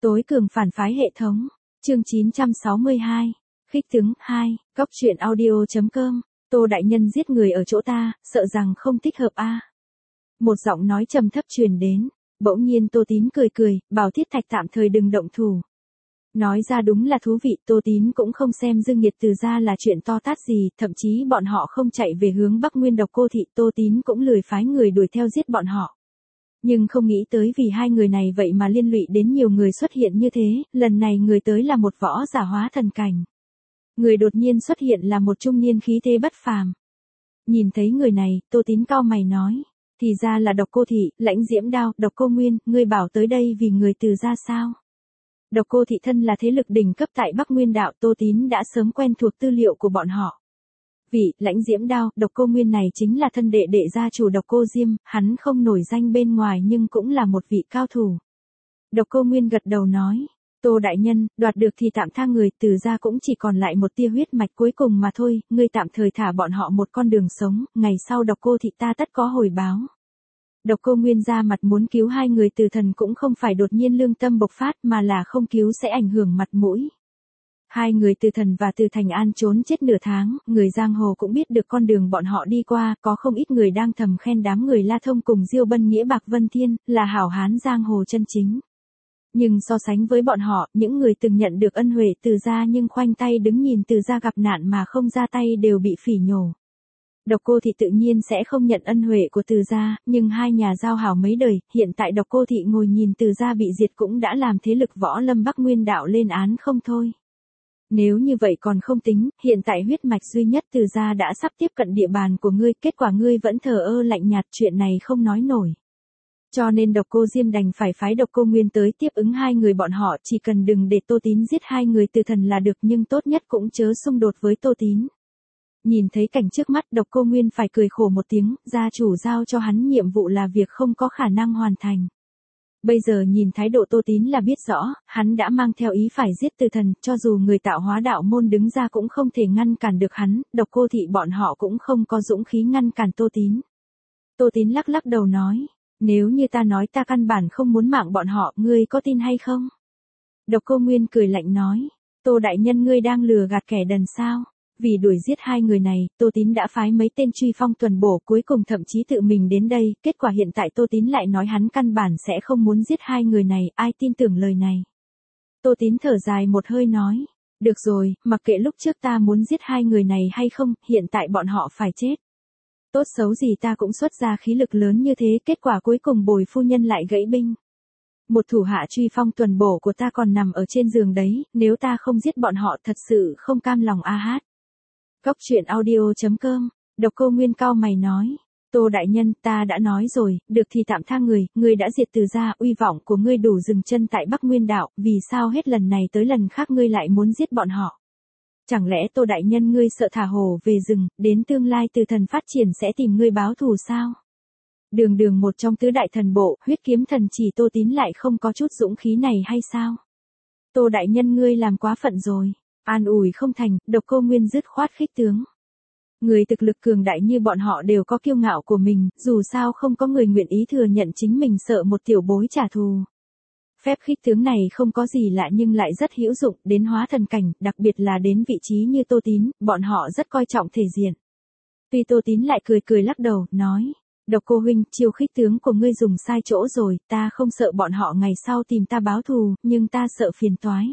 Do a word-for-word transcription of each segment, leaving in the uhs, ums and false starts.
Tối cường phản phái hệ thống. Chương chín trăm sáu mươi hai. Khích tướng hai. Cóc truyện audio.com. Tô đại nhân giết người ở chỗ ta, sợ rằng không thích hợp a. Một giọng nói trầm thấp truyền đến. Bỗng nhiên Tô Tín cười cười, bảo Thiết Thạch tạm thời đừng động thủ. Nói ra đúng là thú vị, Tô Tín cũng không xem Dương Nghiệt Từ gia là chuyện to tát gì, thậm chí bọn họ không chạy về hướng Bắc Nguyên Độc Cô thị, Tô Tín cũng lười phái người đuổi theo giết bọn họ. Nhưng không nghĩ tới vì hai người này vậy mà liên lụy đến nhiều người xuất hiện như thế, lần này người tới là một võ giả hóa thần cảnh. Người đột nhiên xuất hiện là một trung niên khí thế bất phàm. Nhìn thấy người này, Tô Tín cau mày nói, thì ra là Độc Cô thị, Lãnh Diễm Đao, Độc Cô Nguyên, ngươi bảo tới đây vì người Từ gia sao? Độc Cô thị thân là thế lực đỉnh cấp tại Bắc Nguyên đạo, Tô Tín đã sớm quen thuộc tư liệu của bọn họ. Vị Lãnh Diễm Đao, Độc Cô Nguyên này chính là thân đệ đệ gia chủ Độc Cô Diêm, hắn không nổi danh bên ngoài nhưng cũng là một vị cao thủ. Độc Cô Nguyên gật đầu nói, Tô đại nhân, đoạt được thì tạm tha người, Từ gia cũng chỉ còn lại một tia huyết mạch cuối cùng mà thôi, ngươi tạm thời thả bọn họ một con đường sống, ngày sau Độc Cô thị ta tất có hồi báo. Độc Cô Nguyên ra mặt muốn cứu hai người Từ thần cũng không phải đột nhiên lương tâm bộc phát mà là không cứu sẽ ảnh hưởng mặt mũi. Hai người Từ thần và Từ Thành An trốn chết nửa tháng, người giang hồ cũng biết được con đường bọn họ đi qua, có không ít người đang thầm khen đám người La Thông cùng Diêu Bân Nghĩa Bạc Vân Thiên, là hảo hán giang hồ chân chính. Nhưng so sánh với bọn họ, những người từng nhận được ân huệ Từ gia nhưng khoanh tay đứng nhìn Từ gia gặp nạn mà không ra tay đều bị phỉ nhổ. Độc Cô thị tự nhiên sẽ không nhận ân huệ của Từ gia, nhưng hai nhà giao hảo mấy đời, hiện tại Độc Cô thị ngồi nhìn Từ gia bị diệt cũng đã làm thế lực võ lâm Bắc Nguyên đạo lên án không thôi. Nếu như vậy còn không tính, hiện tại huyết mạch duy nhất Từ gia đã sắp tiếp cận địa bàn của ngươi, kết quả ngươi vẫn thờ ơ lạnh nhạt, chuyện này không nói nổi. Cho nên Độc Cô Diêm đành phải phái Độc Cô Nguyên tới tiếp ứng hai người bọn họ, chỉ cần đừng để Tô Tín giết hai người Từ thần là được, nhưng tốt nhất cũng chớ xung đột với Tô Tín. Nhìn thấy cảnh trước mắt, Độc Cô Nguyên phải cười khổ một tiếng, gia chủ giao cho hắn nhiệm vụ là việc không có khả năng hoàn thành. Bây giờ nhìn thái độ Tô Tín là biết rõ, hắn đã mang theo ý phải giết Từ thần, cho dù người tạo hóa đạo môn đứng ra cũng không thể ngăn cản được hắn, Độc Cô thị bọn họ cũng không có dũng khí ngăn cản Tô Tín. Tô Tín lắc lắc đầu nói, nếu như ta nói ta căn bản không muốn mạng bọn họ, ngươi có tin hay không? Độc Cô Nguyên cười lạnh nói, Tô đại nhân ngươi đang lừa gạt kẻ đần sao? Vì đuổi giết hai người này, Tô Tín đã phái mấy tên truy phong tuần bổ, cuối cùng thậm chí tự mình đến đây, kết quả hiện tại Tô Tín lại nói hắn căn bản sẽ không muốn giết hai người này, ai tin tưởng lời này. Tô Tín thở dài một hơi nói, được rồi, mặc kệ lúc trước ta muốn giết hai người này hay không, hiện tại bọn họ phải chết. Tốt xấu gì ta cũng xuất ra khí lực lớn như thế, kết quả cuối cùng Bồi phu nhân lại gãy binh. Một thủ hạ truy phong tuần bổ của ta còn nằm ở trên giường đấy, nếu ta không giết bọn họ thật sự không cam lòng a hát. Cóc truyện audio.com. Độc Cô Nguyên cau mày nói, Tô đại nhân, ta đã nói rồi, được thì tạm tha người, ngươi đã diệt Từ gia, uy vọng của ngươi đủ dừng chân tại Bắc Nguyên đạo, vì sao hết lần này tới lần khác ngươi lại muốn giết bọn họ? Chẳng lẽ Tô đại nhân ngươi sợ thả hổ về rừng, đến tương lai Từ thần phát triển sẽ tìm ngươi báo thù sao? Đường đường một trong tứ đại thần bộ, huyết kiếm thần chỉ Tô Tín lại không có chút dũng khí này hay sao? Tô đại nhân ngươi làm quá phận rồi. An ủi không thành, Độc Cô Nguyên dứt khoát khích tướng. Người thực lực cường đại như bọn họ đều có kiêu ngạo của mình, dù sao không có người nguyện ý thừa nhận chính mình sợ một tiểu bối trả thù. Phép khích tướng này không có gì lạ nhưng lại rất hữu dụng, đến hóa thần cảnh, đặc biệt là đến vị trí như Tô Tín, bọn họ rất coi trọng thể diện. Tuy Tô Tín lại cười cười lắc đầu, nói, Độc Cô huynh, chiêu khích tướng của ngươi dùng sai chỗ rồi, ta không sợ bọn họ ngày sau tìm ta báo thù, nhưng ta sợ phiền toái.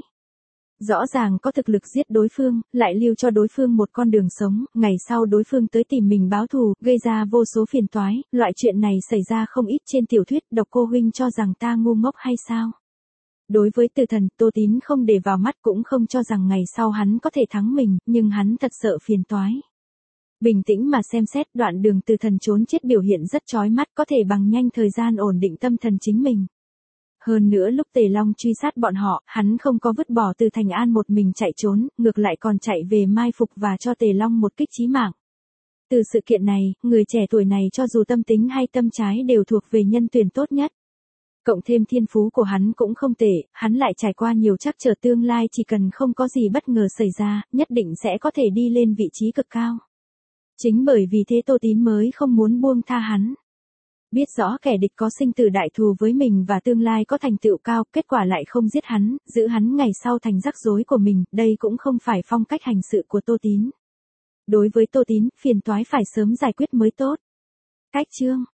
Rõ ràng có thực lực giết đối phương, lại lưu cho đối phương một con đường sống, ngày sau đối phương tới tìm mình báo thù, gây ra vô số phiền toái, loại chuyện này xảy ra không ít trên tiểu thuyết, Độc Cô huynh cho rằng ta ngu ngốc hay sao? Đối với Từ thần, Tô Tín không để vào mắt cũng không cho rằng ngày sau hắn có thể thắng mình, nhưng hắn thật sợ phiền toái. Bình tĩnh mà xem xét, đoạn đường Từ thần trốn chết biểu hiện rất chói mắt, có thể bằng nhanh thời gian ổn định tâm thần chính mình. Hơn nữa lúc Tề Long truy sát bọn họ, hắn không có vứt bỏ Từ Thành An một mình chạy trốn, ngược lại còn chạy về mai phục và cho Tề Long một kích chí mạng. Từ sự kiện này, người trẻ tuổi này cho dù tâm tính hay tâm trái đều thuộc về nhân tuyển tốt nhất. Cộng thêm thiên phú của hắn cũng không tệ, hắn lại trải qua nhiều trắc trở, tương lai chỉ cần không có gì bất ngờ xảy ra, nhất định sẽ có thể đi lên vị trí cực cao. Chính bởi vì thế Tô Tín mới không muốn buông tha hắn. Biết rõ kẻ địch có sinh tử đại thù với mình và tương lai có thành tựu cao, kết quả lại không giết hắn, giữ hắn ngày sau thành rắc rối của mình, đây cũng không phải phong cách hành sự của Tô Tín. Đối với Tô Tín, phiền toái phải sớm giải quyết mới tốt. Cách chương